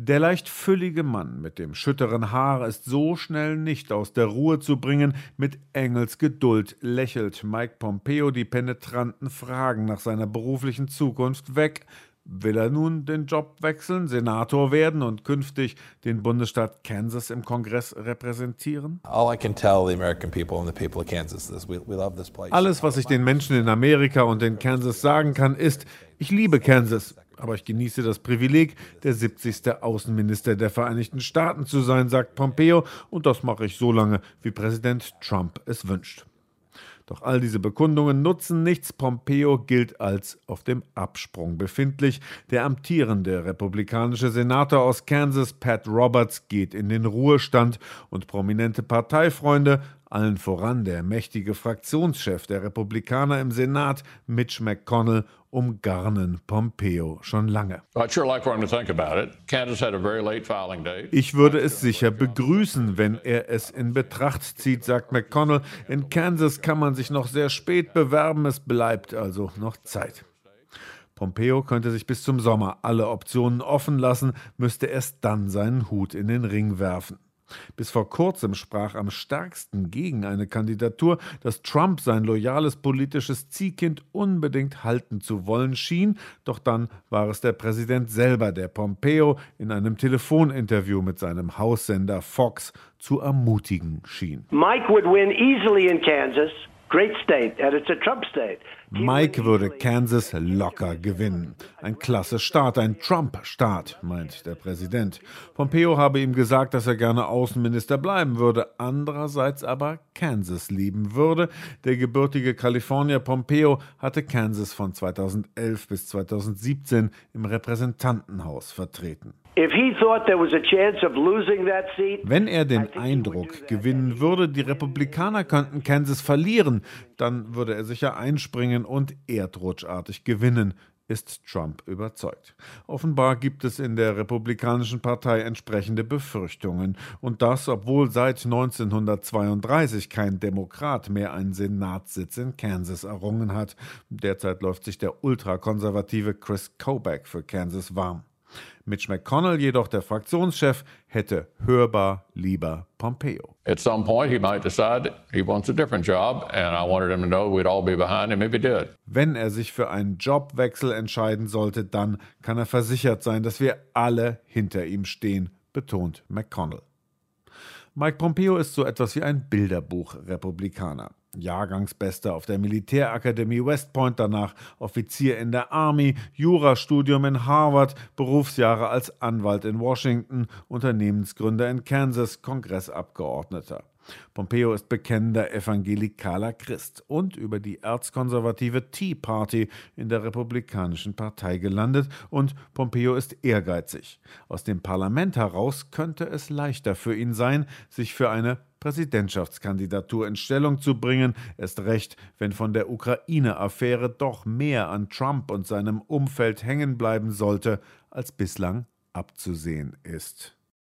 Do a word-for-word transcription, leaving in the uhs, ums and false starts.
Der leicht füllige Mann mit dem schütteren Haar ist so schnell nicht aus der Ruhe zu bringen. Mit Engelsgeduld lächelt Mike Pompeo die penetranten Fragen nach seiner beruflichen Zukunft weg. Will er nun den Job wechseln, Senator werden und künftig den Bundesstaat Kansas im Kongress repräsentieren? Alles, was ich den Menschen in Amerika und in Kansas sagen kann, ist: Ich liebe Kansas, aber ich genieße das Privileg, der siebzigste Außenminister der Vereinigten Staaten zu sein, sagt Pompeo, und das mache ich so lange, wie Präsident Trump es wünscht. Doch all diese Bekundungen nutzen nichts. Pompeo gilt als auf dem Absprung befindlich. Der amtierende republikanische Senator aus Kansas, Pat Roberts, geht in den Ruhestand und prominente Parteifreunde, allen voran der mächtige Fraktionschef der Republikaner im Senat, Mitch McConnell, umgarnen Pompeo schon lange. Ich würde es sicher begrüßen, wenn er es in Betracht zieht, sagt McConnell. In Kansas kann man sich noch sehr spät bewerben, es bleibt also noch Zeit. Pompeo könnte sich bis zum Sommer alle Optionen offen lassen, müsste erst dann seinen Hut in den Ring werfen. Bis vor kurzem sprach am stärksten gegen eine Kandidatur, dass Trump sein loyales politisches Ziehkind unbedingt halten zu wollen schien. Doch dann war es der Präsident selber, der Pompeo in einem Telefoninterview mit seinem Haussender Fox zu ermutigen schien. Mike would win easily in Kansas. Great state, and it's a Trump state. Mike würde Kansas locker gewinnen. Ein klasse Staat, ein Trump-Staat, meint der Präsident. Pompeo habe ihm gesagt, dass er gerne Außenminister bleiben würde, andererseits aber Kansas lieben würde. Der gebürtige Kalifornier Pompeo hatte Kansas von zweitausendelf bis zweitausendsiebzehn im Repräsentantenhaus vertreten. Wenn er den Eindruck gewinnen würde, die Republikaner könnten Kansas verlieren, dann würde er sicher einspringen und erdrutschartig gewinnen, ist Trump überzeugt. Offenbar gibt es in der Republikanischen Partei entsprechende Befürchtungen. Und das, obwohl seit neunzehnhundertzweiunddreißig kein Demokrat mehr einen Senatssitz in Kansas errungen hat. Derzeit läuft sich der ultrakonservative Chris Kobach für Kansas warm. Mitch McConnell, jedoch der Fraktionschef, hätte hörbar lieber Pompeo. At some point he might decide he wants a different job and I wanted him to know we'd all be behind him if he did. Wenn er sich für einen Jobwechsel entscheiden sollte, dann kann er versichert sein, dass wir alle hinter ihm stehen, betont McConnell. Mike Pompeo ist so etwas wie ein Bilderbuch-Republikaner. Jahrgangsbester auf der Militärakademie West Point, danach Offizier in der Army, Jurastudium in Harvard, Berufsjahre als Anwalt in Washington, Unternehmensgründer in Kansas, Kongressabgeordneter. Pompeo ist bekennender evangelikaler Christ und über die erzkonservative Tea Party in der Republikanischen Partei gelandet, und Pompeo ist ehrgeizig. Aus dem Parlament heraus könnte es leichter für ihn sein, sich für eine Präsidentschaftskandidatur in Stellung zu bringen, erst recht, wenn von der Ukraine-Affäre doch mehr an Trump und seinem Umfeld hängen bleiben sollte, als bislang abzusehen ist.